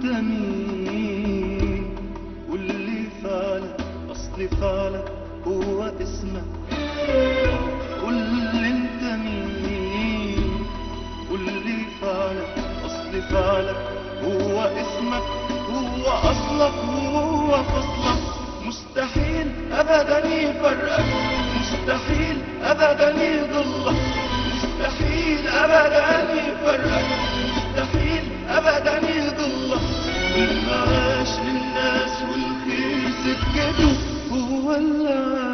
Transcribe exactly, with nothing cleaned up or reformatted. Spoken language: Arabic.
انت مين؟ واللي فعلك اصل فعلك هو اسمك. قول انت مين؟ واللي فعلك اصل فعلك هو اسمك، هو اصلك هو فصلك. مستحيل ابدا يفرقك، مستحيل ابدا يضلك، مستحيل ابدا يفرقك، مستحيل ابدا يضلك. واللي عاش للناس والخير سكته هو اللي